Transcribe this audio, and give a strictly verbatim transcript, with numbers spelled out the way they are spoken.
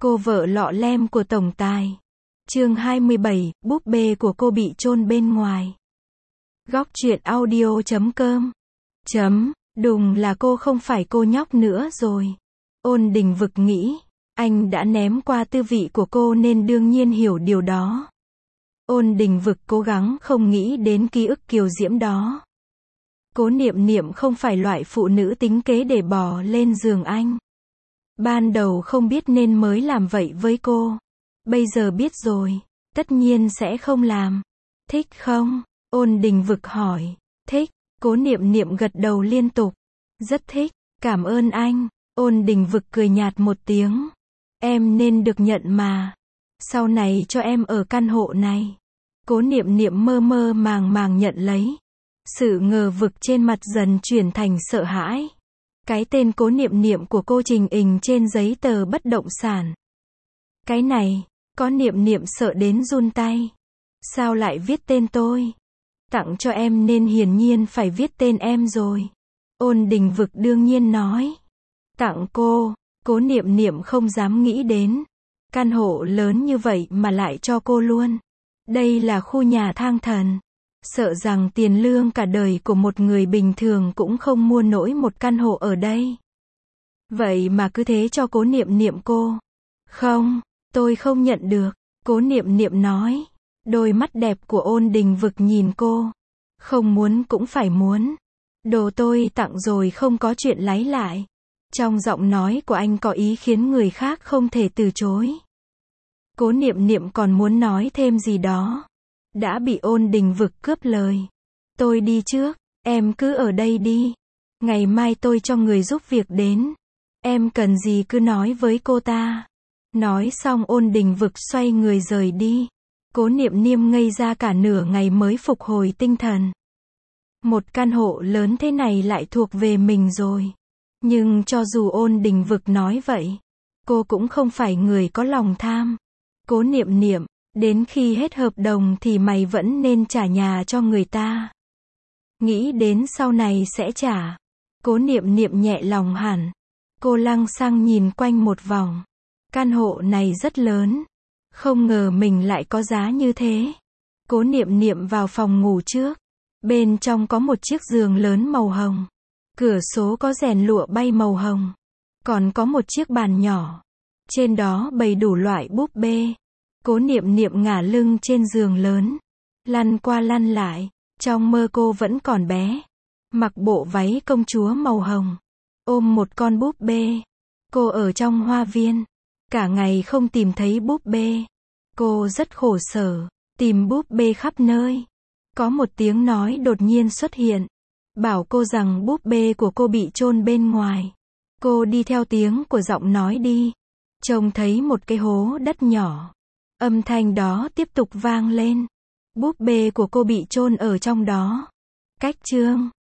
Cô vợ lọ lem của tổng tài. Chương hai mươi bảy, búp bê của cô bị chôn bên ngoài. Góc truyện audio chấm com. Chấm, đùng là cô không phải cô nhóc nữa rồi. Ôn Đình vực nghĩ, anh đã ném qua tư vị của cô nên đương nhiên hiểu điều đó. Ôn Đình vực cố gắng không nghĩ đến ký ức kiều diễm đó. Cố Niệm Niệm không phải loại phụ nữ tính kế để bò lên giường anh. Ban đầu không biết nên mới làm vậy với cô. Bây giờ biết rồi, tất nhiên sẽ không làm. Thích không? Ôn Đình vực hỏi. Thích. Cố Niệm Niệm gật đầu liên tục. Rất thích, cảm ơn anh. Ôn Đình vực cười nhạt một tiếng. Em nên được nhận mà. Sau này cho em ở căn hộ này. Cố Niệm Niệm mơ mơ màng màng nhận lấy. Sự ngờ vực trên mặt dần chuyển thành sợ hãi. Cái tên Cố Niệm Niệm của cô trình hình trên giấy tờ bất động sản. Cái này, có Niệm Niệm sợ đến run tay. Sao lại viết tên tôi? Tặng cho em nên hiển nhiên phải viết tên em rồi. Ôn Đình vực đương nhiên nói. Tặng cô, Cố Niệm Niệm không dám nghĩ đến. Căn hộ lớn như vậy mà lại cho cô luôn. Đây là khu nhà thang thần. Sợ rằng tiền lương cả đời của một người bình thường cũng không mua nổi một căn hộ ở đây. Vậy mà cứ thế cho Cố Niệm Niệm cô. Không, tôi không nhận được. Cố Niệm Niệm nói. Đôi mắt đẹp của Ôn Đình vực nhìn cô. Không muốn cũng phải muốn. Đồ tôi tặng rồi không có chuyện lấy lại. Trong giọng nói của anh có ý khiến người khác không thể từ chối. Cố Niệm Niệm còn muốn nói thêm gì đó. Đã bị Ôn Đình vực cướp lời. Tôi đi trước, em cứ ở đây đi. Ngày mai tôi cho người giúp việc đến. Em cần gì cứ nói với cô ta. Nói xong Ôn Đình vực xoay người rời đi. Cố Niệm Niệm ngây ra cả nửa ngày mới phục hồi tinh thần. Một căn hộ lớn thế này lại thuộc về mình rồi. Nhưng cho dù Ôn Đình vực nói vậy, cô cũng không phải người có lòng tham. Cố Niệm Niệm, đến khi hết hợp đồng thì mày vẫn nên trả nhà cho người ta. Nghĩ đến sau này sẽ trả. Cố Niệm Niệm nhẹ lòng hẳn. Cô lăng xăng nhìn quanh một vòng. Căn hộ này rất lớn. Không ngờ mình lại có giá như thế. Cố Niệm Niệm vào phòng ngủ trước. Bên trong có một chiếc giường lớn màu hồng. Cửa sổ có rèn lụa bay màu hồng. Còn có một chiếc bàn nhỏ. Trên đó bày đủ loại búp bê. Cố Niệm Niệm ngả lưng trên giường lớn. Lăn qua lăn lại. Trong mơ cô vẫn còn bé. Mặc bộ váy công chúa màu hồng. Ôm một con búp bê. Cô ở trong hoa viên. Cả ngày không tìm thấy búp bê. Cô rất khổ sở. Tìm búp bê khắp nơi. Có một tiếng nói đột nhiên xuất hiện. Bảo cô rằng búp bê của cô bị chôn bên ngoài. Cô đi theo tiếng của giọng nói đi. Trông thấy một cái hố đất nhỏ. Âm thanh đó tiếp tục vang lên. Búp bê của cô bị chôn ở trong đó. Cách chương